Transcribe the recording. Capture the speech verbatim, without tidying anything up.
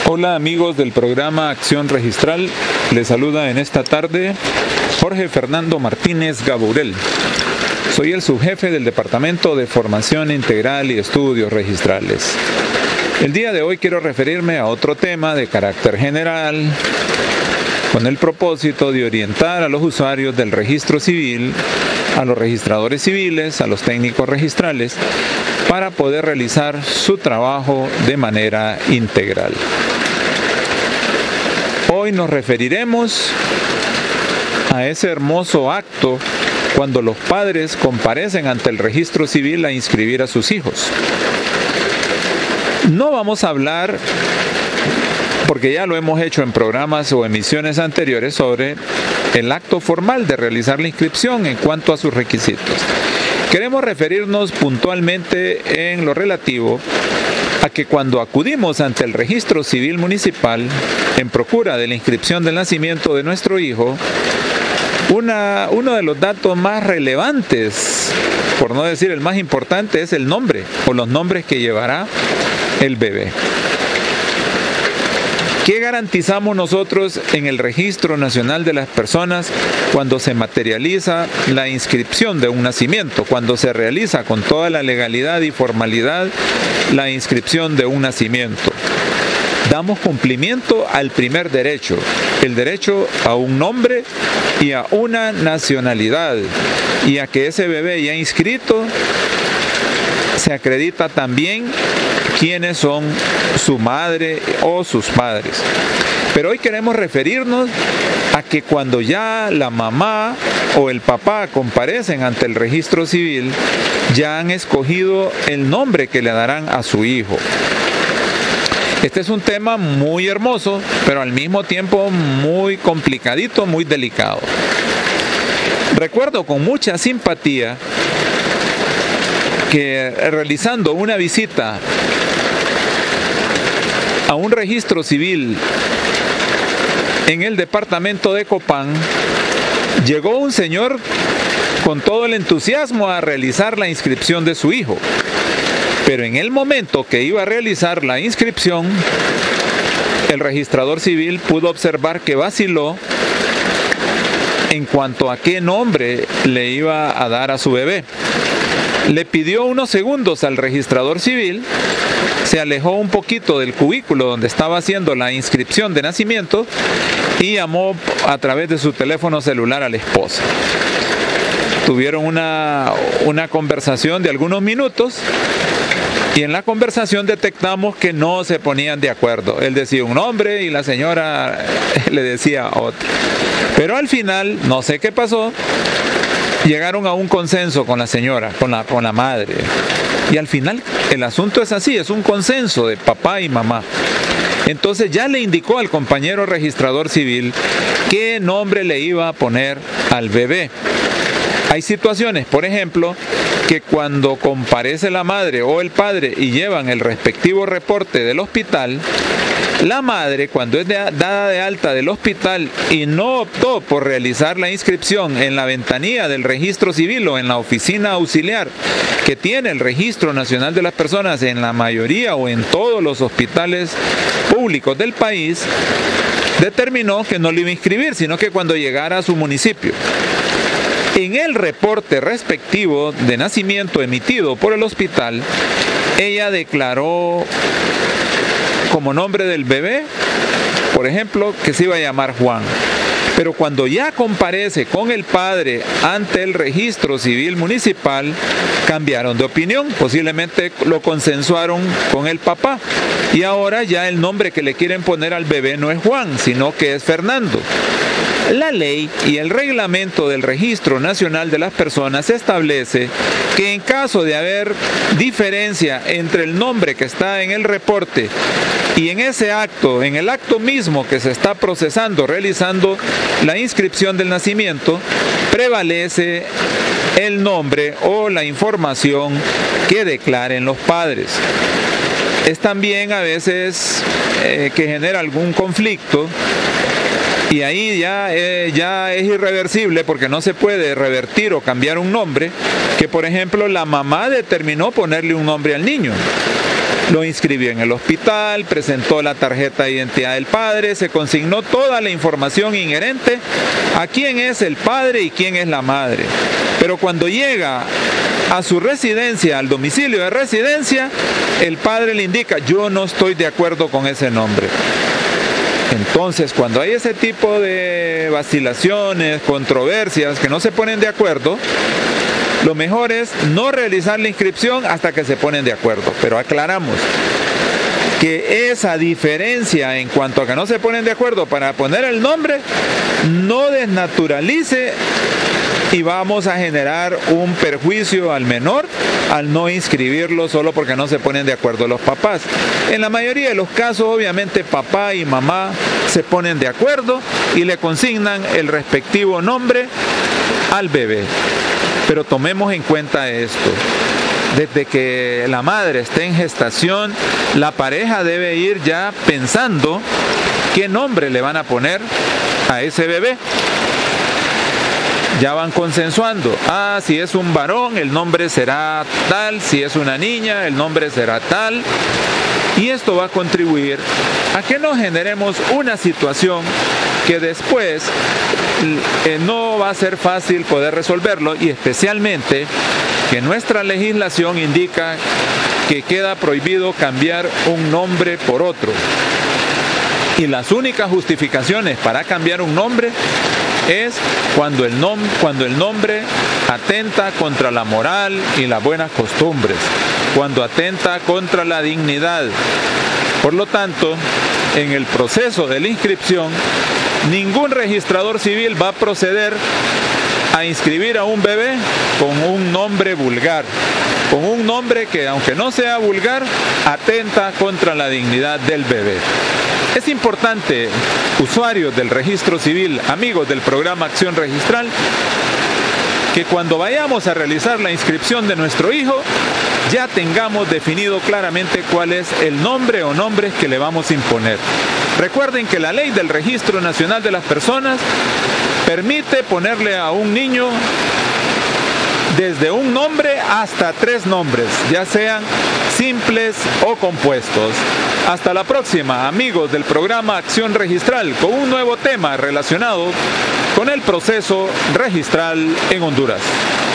Hola amigos del programa Acción Registral, les saluda en esta tarde Jorge Fernando Martínez Gaburel. Soy el subjefe del Departamento de Formación Integral y Estudios Registrales. El día de hoy quiero referirme a otro tema de carácter general, con el propósito de orientar a los usuarios del registro civil, a los registradores civiles, a los técnicos registrales, para poder realizar su trabajo de manera integral. Hoy nos referiremos a ese hermoso acto cuando los padres comparecen ante el registro civil a inscribir a sus hijos. No vamos a hablar, porque ya lo hemos hecho en programas o emisiones anteriores, sobre el acto formal de realizar la inscripción en cuanto a sus requisitos. Queremos referirnos puntualmente en lo relativo a que cuando acudimos ante el registro civil municipal en procura de la inscripción del nacimiento de nuestro hijo, una, uno de los datos más relevantes, por no decir el más importante, es el nombre o los nombres que llevará el bebé. ¿Qué garantizamos nosotros en el Registro Nacional de las Personas cuando se materializa la inscripción de un nacimiento, cuando se realiza con toda la legalidad y formalidad la inscripción de un nacimiento? Damos cumplimiento al primer derecho, el derecho a un nombre y a una nacionalidad, y a que ese bebé ya inscrito se acredita también quiénes son su madre o sus padres. Pero hoy queremos referirnos a que cuando ya la mamá o el papá comparecen ante el registro civil, ya han escogido el nombre que le darán a su hijo. Este es un tema muy hermoso, pero al mismo tiempo muy complicadito, muy delicado. Recuerdo con mucha simpatía que realizando una visita a un registro civil en el departamento de Copán, llegó un señor con todo el entusiasmo a realizar la inscripción de su hijo. Pero en el momento que iba a realizar la inscripción, el registrador civil pudo observar que vaciló en cuanto a qué nombre le iba a dar a su bebé. Le pidió unos segundos al registrador civil, se alejó un poquito del cubículo donde estaba haciendo la inscripción de nacimiento y llamó a través de su teléfono celular a la esposa. Tuvieron una, una conversación de algunos minutos y en la conversación detectamos que no se ponían de acuerdo. Él decía un nombre y la señora le decía otro. Pero al final, no sé qué pasó, llegaron a un consenso con la señora, con la, con la madre. Y al final el asunto es así, es un consenso de papá y mamá. Entonces ya le indicó al compañero registrador civil qué nombre le iba a poner al bebé. Hay situaciones, por ejemplo, que cuando comparece la madre o el padre y llevan el respectivo reporte del hospital, la madre, cuando es de, dada de alta del hospital y no optó por realizar la inscripción en la ventanilla del registro civil o en la oficina auxiliar que tiene el Registro Nacional de las Personas en la mayoría o en todos los hospitales públicos del país, determinó que no le iba a inscribir, sino que cuando llegara a su municipio, en el reporte respectivo de nacimiento emitido por el hospital, ella declaró como nombre del bebé, por ejemplo, que se iba a llamar Juan. Pero cuando ya comparece con el padre ante el registro civil municipal, cambiaron de opinión, posiblemente lo consensuaron con el papá. Y ahora ya el nombre que le quieren poner al bebé no es Juan, sino que es Fernando. La ley y el reglamento del Registro Nacional de las Personas establece que en caso de haber diferencia entre el nombre que está en el reporte y en ese acto, en el acto mismo que se está procesando, realizando la inscripción del nacimiento, prevalece el nombre o la información que declaren los padres. Es también a veces eh, que genera algún conflicto. Y ahí ya, eh, ya es irreversible porque no se puede revertir o cambiar un nombre, que por ejemplo la mamá determinó ponerle un nombre al niño. Lo inscribió en el hospital, presentó la tarjeta de identidad del padre, se consignó toda la información inherente a quién es el padre y quién es la madre. Pero cuando llega a su residencia, al domicilio de residencia, el padre le indica: yo no estoy de acuerdo con ese nombre. Entonces, cuando hay ese tipo de vacilaciones, controversias, que no se ponen de acuerdo, lo mejor es no realizar la inscripción hasta que se ponen de acuerdo. Pero aclaramos que esa diferencia en cuanto a que no se ponen de acuerdo para poner el nombre no desnaturalice y vamos a generar un perjuicio al menor al no inscribirlo solo porque no se ponen de acuerdo los papás. En la mayoría de los casos, obviamente, papá y mamá se ponen de acuerdo y le consignan el respectivo nombre al bebé. Pero tomemos en cuenta esto: desde que la madre esté en gestación, la pareja debe ir ya pensando qué nombre le van a poner a ese bebé. Ya van consensuando: ah, si es un varón, el nombre será tal; si es una niña, el nombre será tal. Y esto va a contribuir a que no generemos una situación que después eh, no va a ser fácil poder resolverlo, y especialmente que nuestra legislación indica que queda prohibido cambiar un nombre por otro. Y las únicas justificaciones para cambiar un nombre es cuando el, nom- cuando el nombre atenta contra la moral y las buenas costumbres, cuando atenta contra la dignidad. Por lo tanto, en el proceso de la inscripción, ningún registrador civil va a proceder a inscribir a un bebé con un nombre vulgar, con un nombre que, aunque no sea vulgar, atenta contra la dignidad del bebé. Es importante, usuarios del registro civil, amigos del programa Acción Registral, que cuando vayamos a realizar la inscripción de nuestro hijo, ya tengamos definido claramente cuál es el nombre o nombres que le vamos a imponer. Recuerden que la ley del Registro Nacional de las Personas permite ponerle a un niño desde un nombre hasta tres nombres, ya sean simples o compuestos. Hasta la próxima, amigos del programa Acción Registral, con un nuevo tema relacionado con el proceso registral en Honduras.